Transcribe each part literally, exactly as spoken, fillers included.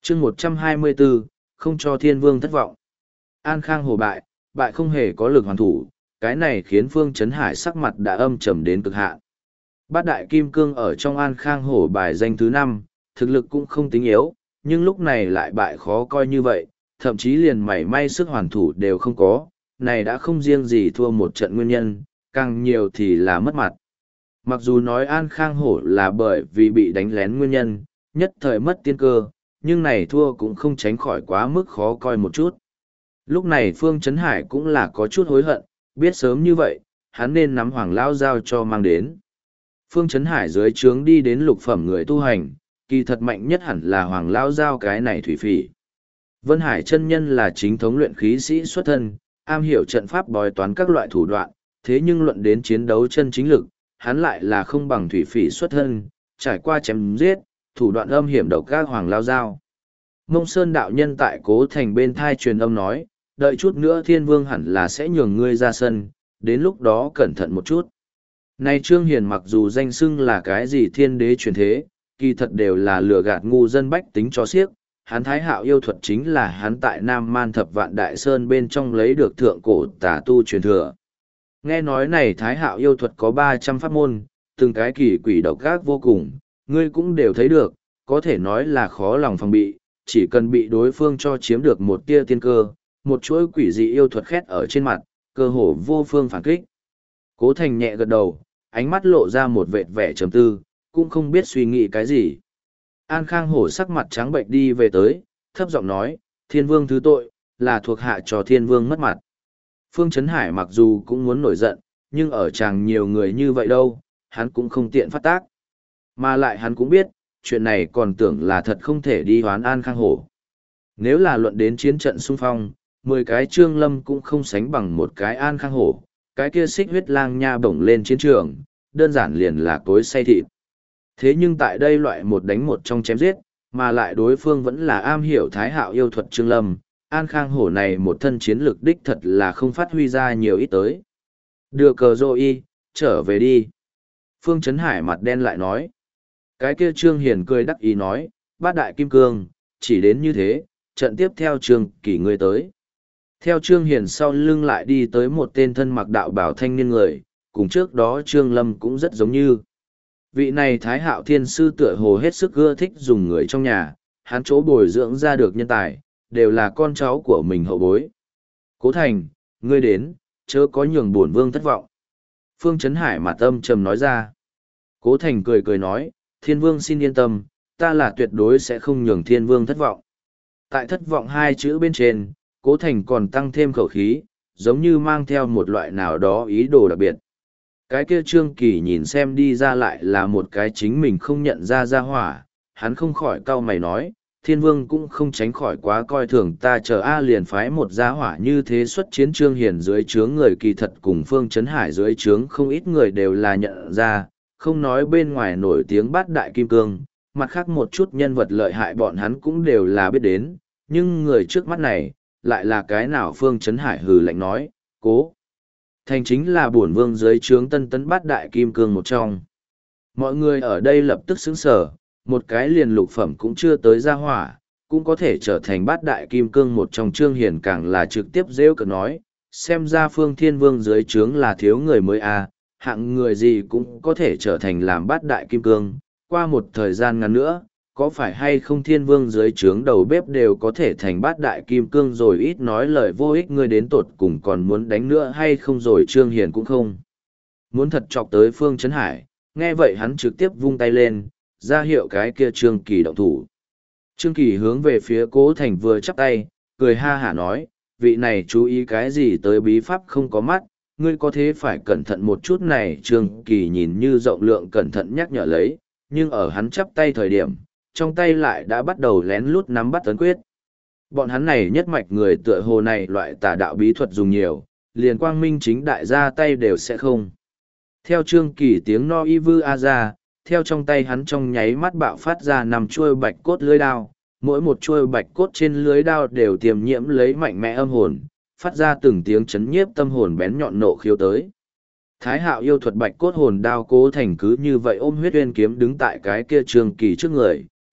chương một trăm hai mươi bốn, không cho thiên vương thất vọng. An Khang Hổ bại, bại không hề có lực hoàn thủ, cái này khiến Phương Chấn Hải sắc mặt đã âm trầm đến cực hạn. Bát đại kim cương ở trong An Khang Hổ bài danh thứ năm, thực lực cũng không tính yếu, nhưng lúc này lại bại khó coi như vậy, thậm chí liền mảy may sức hoàn thủ đều không có, này đã không riêng gì thua một trận nguyên nhân, càng nhiều thì là mất mặt. Mặc dù nói An Khang Hổ là bởi vì bị đánh lén nguyên nhân, nhất thời mất tiên cơ, nhưng này thua cũng không tránh khỏi quá mức khó coi một chút. Lúc này Phương Chấn Hải cũng là có chút hối hận, biết sớm như vậy, hắn nên nắm Hoàng Lao giao cho mang đến. Phương Chấn Hải dưới trướng đi đến lục phẩm người tu hành, kỳ thật mạnh nhất hẳn là Hoàng Lao giao cái này thủy phỉ. Vân Hải chân nhân là chính thống luyện khí sĩ xuất thân, am hiểu trận pháp bói toán các loại thủ đoạn, thế nhưng luận đến chiến đấu chân chính lực, hắn lại là không bằng thủy phỉ xuất thân, trải qua chém giết, thủ đoạn âm hiểm độc các Hoàng Lao giao. Mông Sơn đạo nhân tại Cố Thành bên thai truyền âm nói, đợi chút nữa thiên vương hẳn là sẽ nhường ngươi ra sân, đến lúc đó cẩn thận một chút. Này Trương Hiền mặc dù danh xưng là cái gì thiên đế truyền thế, kỳ thật đều là lừa gạt ngu dân bách tính cho xiếc, hắn thái hạo yêu thuật chính là hắn tại Nam Man Thập Vạn Đại Sơn bên trong lấy được thượng cổ tà tu truyền thừa. Nghe nói này thái hạo yêu thuật có ba trăm pháp môn, từng cái kỳ quỷ độc ác vô cùng, ngươi cũng đều thấy được, có thể nói là khó lòng phòng bị, chỉ cần bị đối phương cho chiếm được một tia tiên cơ, một chuỗi quỷ dị yêu thuật khét ở trên mặt, cơ hồ vô phương phản kích. Cố Thành nhẹ gật đầu, ánh mắt lộ ra một vệt vẻ trầm tư, cũng không biết suy nghĩ cái gì. An Khang Hổ sắc mặt trắng bệnh đi về tới, thấp giọng nói, thiên vương thứ tội, là thuộc hạ cho thiên vương mất mặt. Phương Chấn Hải mặc dù cũng muốn nổi giận, nhưng ở chàng nhiều người như vậy đâu, hắn cũng không tiện phát tác. Mà lại hắn cũng biết, chuyện này còn tưởng là thật không thể đi hoán An Khang Hổ. Nếu là luận đến chiến trận xung phong, mười cái Trương Lâm cũng không sánh bằng một cái An Khang Hổ, cái kia xích huyết lang nha bổng lên chiến trường, đơn giản liền là cối xay thịt. Thế nhưng tại đây loại một đánh một trong chém giết, mà lại đối phương vẫn là am hiểu thái hạo yêu thuật Trương Lâm, An Khang Hổ này một thân chiến lực đích thật là không phát huy ra nhiều ít tới. Đưa cờ rô y, trở về đi. Phương Chấn Hải mặt đen lại nói. Cái kia Trương Hiền cười đắc ý nói, bát đại kim cương, chỉ đến như thế, trận tiếp theo Trương Kỳ người tới. Theo Trương Hiền sau lưng lại đi tới một tên thân mặc đạo bảo thanh niên người, cùng trước đó Trương Lâm cũng rất giống như. Vị này Thái Hạo Thiên Sư tựa hồ hết sức ưa thích dùng người trong nhà, hắn chỗ bồi dưỡng ra được nhân tài, đều là con cháu của mình hậu bối. Cố Thành, ngươi đến, chớ có nhường bổn vương thất vọng. Phương Chấn Hải mặt âm trầm nói ra. Cố Thành cười cười nói, Thiên Vương xin yên tâm, ta là tuyệt đối sẽ không nhường Thiên Vương thất vọng. Tại thất vọng hai chữ bên trên, Cố Thành còn tăng thêm khẩu khí, giống như mang theo một loại nào đó ý đồ đặc biệt. Cái kia Trương Kỳ nhìn xem đi ra lại là một cái chính mình không nhận ra ra hỏa, hắn không khỏi cau mày nói, Thiên Vương cũng không tránh khỏi quá coi thường ta, chờ A liền phái một gia hỏa như thế xuất chiến. Trương Hiền dưới trướng người kỳ thật cùng Phương Chấn Hải dưới trướng không ít người đều là nhận ra, không nói bên ngoài nổi tiếng bát đại kim cương, mặt khác một chút nhân vật lợi hại bọn hắn cũng đều là biết đến, nhưng người trước mắt này, lại là cái nào? Phương Chấn Hải hừ lạnh nói, Cố Thành chính là bổn vương dưới trướng tân tấn bát đại kim cương một trong. Mọi người ở đây lập tức sững sờ, một cái liền lục phẩm cũng chưa tới gia hỏa, cũng có thể trở thành bát đại kim cương một trong. Trương Hiền càng là trực tiếp rêu cực nói, xem ra Phương Thiên Vương dưới trướng là thiếu người mới à, hạng người gì cũng có thể trở thành làm bát đại kim cương, qua một thời gian ngắn nữa, có phải hay không Thiên Vương dưới trướng đầu bếp đều có thể thành bát đại kim cương rồi. Ít nói lời vô ích, ngươi đến tột cùng còn muốn đánh nữa hay không rồi. Trương Hiền cũng không muốn thật chọc tới Phương Chấn Hải, nghe vậy hắn trực tiếp vung tay lên, ra hiệu cái kia Trương Kỳ động thủ. Trương Kỳ hướng về phía Cố Thành vừa chắp tay, cười ha hả nói, vị này chú ý cái gì tới bí pháp không có mắt, ngươi có thế phải cẩn thận một chút này. Trương Kỳ nhìn như rộng lượng cẩn thận nhắc nhở lấy, nhưng ở hắn chắp tay thời điểm, trong tay lại đã bắt đầu lén lút nắm bắt tấn quyết. Bọn hắn này nhất mạch người tựa hồ này loại tà đạo bí thuật dùng nhiều, liền quang minh chính đại ra tay đều sẽ không. Theo Trương Kỳ tiếng no y vư a ra, theo trong tay hắn trong nháy mắt bạo phát ra năm chuôi bạch cốt lưới đao, mỗi một chuôi bạch cốt trên lưới đao đều tiềm nhiễm lấy mạnh mẽ âm hồn, phát ra từng tiếng chấn nhiếp tâm hồn bén nhọn nộ khiếu tới. Thái Hạo yêu thuật bạch cốt hồn đao. Cố Thành cứ như vậy ôm huyết uyên kiếm đứng tại cái kia Trương Kỳ trước người,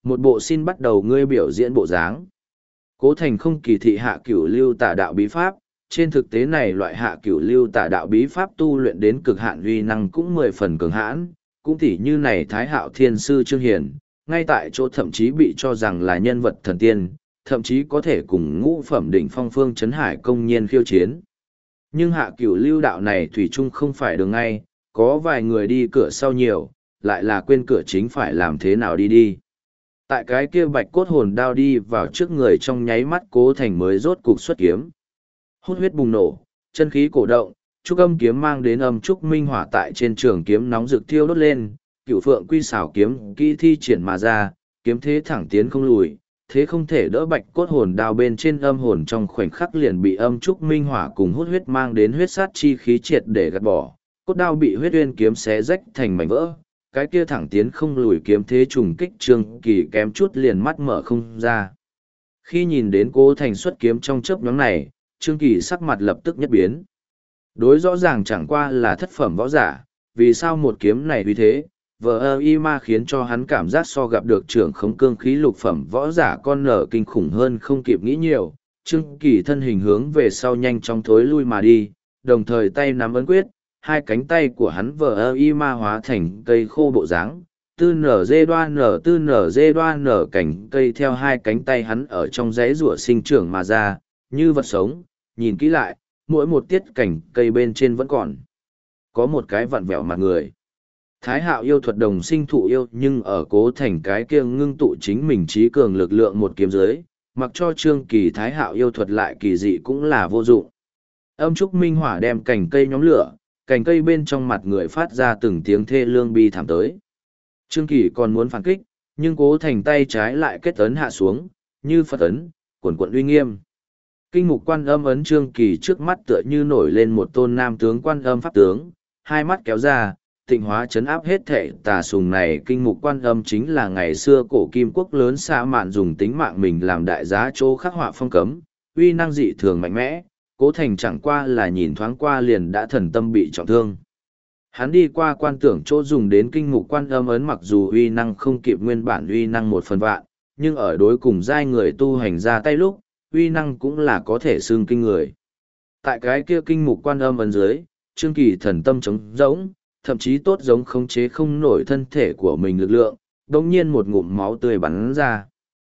Một bộ xin bắt đầu ngươi biểu diễn bộ dáng. Cố Thành không kỳ thị hạ cửu lưu tả đạo bí pháp, trên thực tế này loại hạ cửu lưu tả đạo bí pháp tu luyện đến cực hạn uy năng cũng mười phần cường hãn, cũng tỉ như này Thái Hạo Thiên Sư Trương Hiền, ngay tại chỗ thậm chí bị cho rằng là nhân vật thần tiên, thậm chí có thể cùng ngũ phẩm đỉnh phong Phương Chấn Hải công nhiên khiêu chiến. Nhưng hạ cửu lưu đạo này thủy chung không phải đường ngay, có vài người đi cửa sau nhiều, lại là quên cửa chính phải làm thế nào đi đi. Tại cái kia bạch cốt hồn đao đi vào trước người trong nháy mắt Cố Thành mới rốt cục xuất kiếm. Hút huyết bùng nổ, chân khí cổ động, trúc âm kiếm mang đến âm trúc minh hỏa tại trên trường kiếm nóng rực thiêu đốt lên, cửu phượng quy xảo kiếm kỹ thi triển mà ra, kiếm thế thẳng tiến không lùi, thế không thể đỡ bạch cốt hồn đao bên trên âm hồn trong khoảnh khắc liền bị âm trúc minh hỏa cùng hút huyết mang đến huyết sát chi khí triệt để gạt bỏ, cốt đao bị huyết uyên kiếm xé rách thành mảnh vỡ, cái kia thẳng tiến không lùi kiếm thế trùng kích Trương Kỳ kém chút liền mắt mở không ra. Khi nhìn đến Cố Thành xuất kiếm trong chớp nhoáng này, Trương Kỳ sắc mặt lập tức nhất biến. Đối rõ ràng chẳng qua là thất phẩm võ giả, vì sao một kiếm này uy thế, vờ ơ y ma khiến cho hắn cảm giác so gặp được trưởng khống cương khí lục phẩm võ giả con nở kinh khủng hơn không kịp nghĩ nhiều. Trương Kỳ thân hình hướng về sau nhanh chóng thối lui mà đi, đồng thời tay nắm ấn quyết, hai cánh tay của hắn vờ ơ y ma hóa thành cây khô bộ dáng, tư nở dê đoan nở tư nở dê đoan nở cảnh cây theo hai cánh tay hắn ở trong rẽ rủa sinh trưởng mà ra, như vật sống, nhìn kỹ lại, mỗi một tiết cảnh cây bên trên vẫn còn có một cái vặn vẹo mặt người. Thái Hạo yêu thuật đồng sinh thụ yêu, nhưng ở Cố Thành cái kia ngưng tụ chính mình trí cường lực lượng một kiếm dưới, mặc cho Trương Kỳ Thái Hạo yêu thuật lại kỳ dị cũng là vô dụng. Âm trúc minh hỏa đem cành cây nhóm lửa, cành cây bên trong mặt người phát ra từng tiếng thê lương bi thảm tới. Trương Kỳ còn muốn phản kích, nhưng Cố Thành tay trái lại kết ấn hạ xuống, như Phật ấn, cuồn cuộn uy nghiêm. Kinh mục quan âm ấn Trương Kỳ trước mắt tựa như nổi lên một tôn nam tướng quan âm pháp tướng, hai mắt kéo ra, tịnh hóa chấn áp hết thể tà sùng này. Kinh mục quan âm chính là ngày xưa cổ kim quốc lớn xa mạn dùng tính mạng mình làm đại giá chỗ khắc họa phong cấm, uy năng dị thường mạnh mẽ, Cố Thành chẳng qua là nhìn thoáng qua liền đã thần tâm bị trọng thương. Hắn đi qua quan tưởng chỗ dùng đến kinh mục quan âm ấn, mặc dù uy năng không kịp nguyên bản uy năng một phần vạn, nhưng ở đối cùng giai người tu hành ra tay lúc, uy năng cũng là có thể xương kinh người. Tại cái kia kinh mục quan âm ấn dưới, Trương Kỳ thần tâm trống rỗng, thậm chí tốt giống khống chế không nổi thân thể của mình lực lượng, đồng nhiên một ngụm máu tươi bắn ra.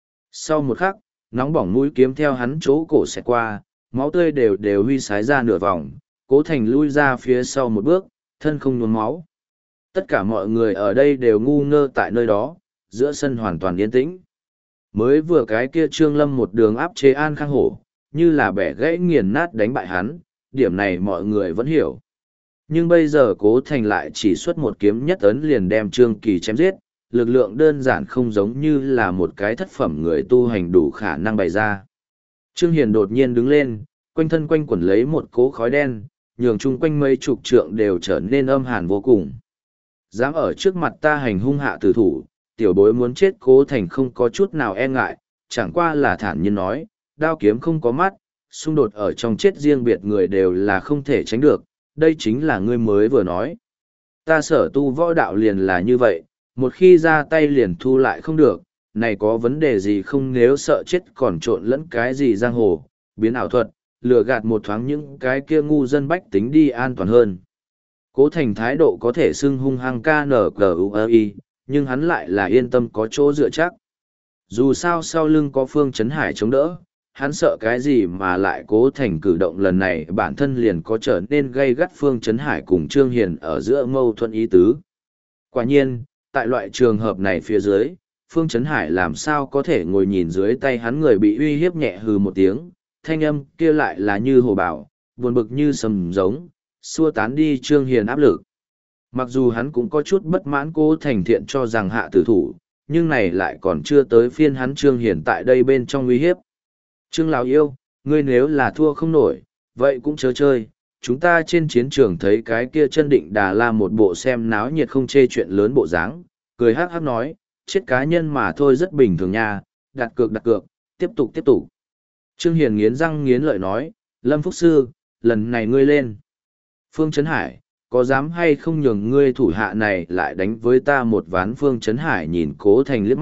Sau một khắc, nóng bỏng mũi kiếm theo hắn chỗ cổ xẹt qua, máu tươi đều đều huy sái ra nửa vòng, Cố Thành lui ra phía sau một bước, thân không nhuốm máu. Tất cả mọi người ở đây đều ngu ngơ tại nơi đó, giữa sân hoàn toàn yên tĩnh. Mới vừa cái kia Trương Lâm một đường áp chế An Khang Hổ, như là bẻ gãy nghiền nát đánh bại hắn, điểm này mọi người vẫn hiểu. Nhưng bây giờ Cố Thành lại chỉ xuất một kiếm nhất ấn liền đem Trương Kỳ chém giết, lực lượng đơn giản không giống như là một cái thất phẩm người tu hành đủ khả năng bày ra. Trương Hiền đột nhiên đứng lên, quanh thân quanh quẩn lấy một cỗ khói đen, nhường chung quanh mấy chục trượng đều trở nên âm hàn vô cùng. Dám ở trước mặt ta hành hung hạ tử thủ, tiểu bối muốn chết. Cố Thành không có chút nào e ngại, chẳng qua là thản nhiên nói, đao kiếm không có mắt, xung đột ở trong chết riêng biệt người đều là không thể tránh được, đây chính là ngươi mới vừa nói. Ta sở tu võ đạo liền là như vậy, một khi ra tay liền thu lại không được, này có vấn đề gì không, nếu sợ chết còn trộn lẫn cái gì giang hồ, biến ảo thuật, lừa gạt một thoáng những cái kia ngu dân bách tính đi an toàn hơn. Cố Thành thái độ có thể xưng hung hăng ca nở cờ u i, nhưng hắn lại là yên tâm có chỗ dựa chắc. Dù sao sau lưng có Phương Chấn Hải chống đỡ, hắn sợ cái gì mà lại. Cố Thành cử động lần này bản thân liền có trở nên gây gắt Phương Chấn Hải cùng Trương Hiền ở giữa mâu thuẫn ý tứ. Quả nhiên, tại loại trường hợp này phía dưới, Phương Chấn Hải làm sao có thể ngồi nhìn dưới tay hắn người bị uy hiếp nhẹ hừ một tiếng, thanh âm kia lại là như hồ bảo, buồn bực như sầm giống, xua tán đi Trương Hiền áp lực. Mặc dù hắn cũng có chút bất mãn Cố Thành thiện cho rằng hạ tử thủ, nhưng này lại còn chưa tới phiên hắn Trương Hiền tại đây bên trong uy hiếp. Trương lão yêu, ngươi nếu là thua không nổi, vậy cũng chớ chơi, chúng ta trên chiến trường thấy cái kia chân định Đà La một bộ xem náo nhiệt không chê chuyện lớn bộ dáng, cười hắc hắc nói, chết cá nhân mà thôi rất bình thường nha, đặt cược đặt cược, tiếp tục tiếp tục. Trương Hiền nghiến răng nghiến lợi nói, Lâm Phúc Sư, lần này ngươi lên. Phương Chấn Hải, có dám hay không nhường ngươi thủ hạ này lại đánh với ta một ván? Phương Chấn Hải nhìn Cố Thành liếc mắt,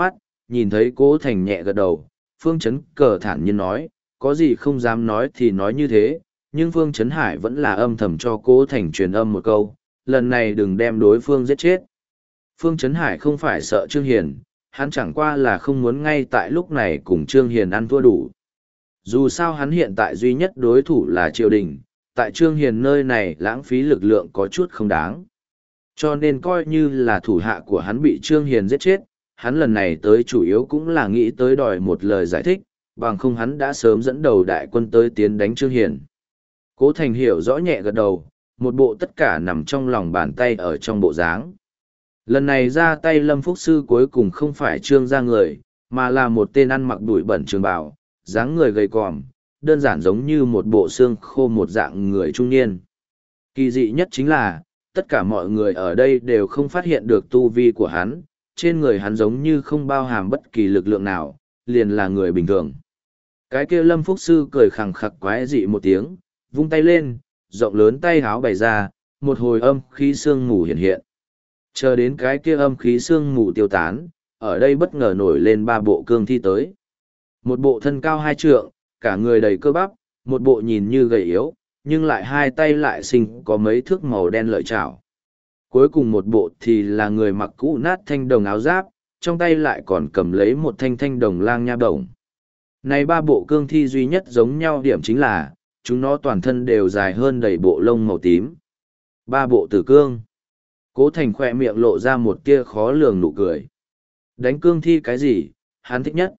nhìn thấy Cố Thành nhẹ gật đầu, Phương Chấn Cờ thản nhiên nói, có gì không dám nói thì nói như thế, nhưng Phương Chấn Hải vẫn là âm thầm cho Cố Thành truyền âm một câu, lần này đừng đem đối phương giết chết. Phương Chấn Hải không phải sợ Trương Hiền, hắn chẳng qua là không muốn ngay tại lúc này cùng Trương Hiền ăn thua đủ. Dù sao hắn hiện tại duy nhất đối thủ là triều đình, tại Trương Hiền nơi này lãng phí lực lượng có chút không đáng. Cho nên coi như là thủ hạ của hắn bị Trương Hiền giết chết, hắn lần này tới chủ yếu cũng là nghĩ tới đòi một lời giải thích, bằng không hắn đã sớm dẫn đầu đại quân tới tiến đánh Trương Hiền. Cố Thành hiểu rõ nhẹ gật đầu, một bộ tất cả nằm trong lòng bàn tay ở trong bộ dáng. Lần này ra tay Lâm Phúc Sư cuối cùng không phải Trương gia người, mà là một tên ăn mặc đuổi bẩn trường bào, dáng người gầy còm, đơn giản giống như một bộ xương khô một dạng người trung niên. Kỳ dị nhất chính là, tất cả mọi người ở đây đều không phát hiện được tu vi của hắn, trên người hắn giống như không bao hàm bất kỳ lực lượng nào, liền là người bình thường. Cái kia Lâm Phúc Sư cười khẳng khặc quái dị một tiếng, vung tay lên, rộng lớn tay háo bày ra, một hồi âm khí sương mù hiện hiện. Chờ đến cái kia âm khí sương mù tiêu tán, ở đây bất ngờ nổi lên ba bộ cương thi tới. Một bộ thân cao hai trượng, cả người đầy cơ bắp, một bộ nhìn như gầy yếu, nhưng lại hai tay lại xinh có mấy thước màu đen lợi chảo. Cuối cùng một bộ thì là người mặc cũ nát thanh đồng áo giáp, trong tay lại còn cầm lấy một thanh thanh đồng lang nha bổng. Này ba bộ cương thi duy nhất giống nhau điểm chính là, chúng nó toàn thân đều dài hơn đầy bộ lông màu tím. Ba bộ tử cương. Cố Thành khỏe miệng lộ ra một tia khó lường nụ cười. Đánh cương thi cái gì, hắn thích nhất.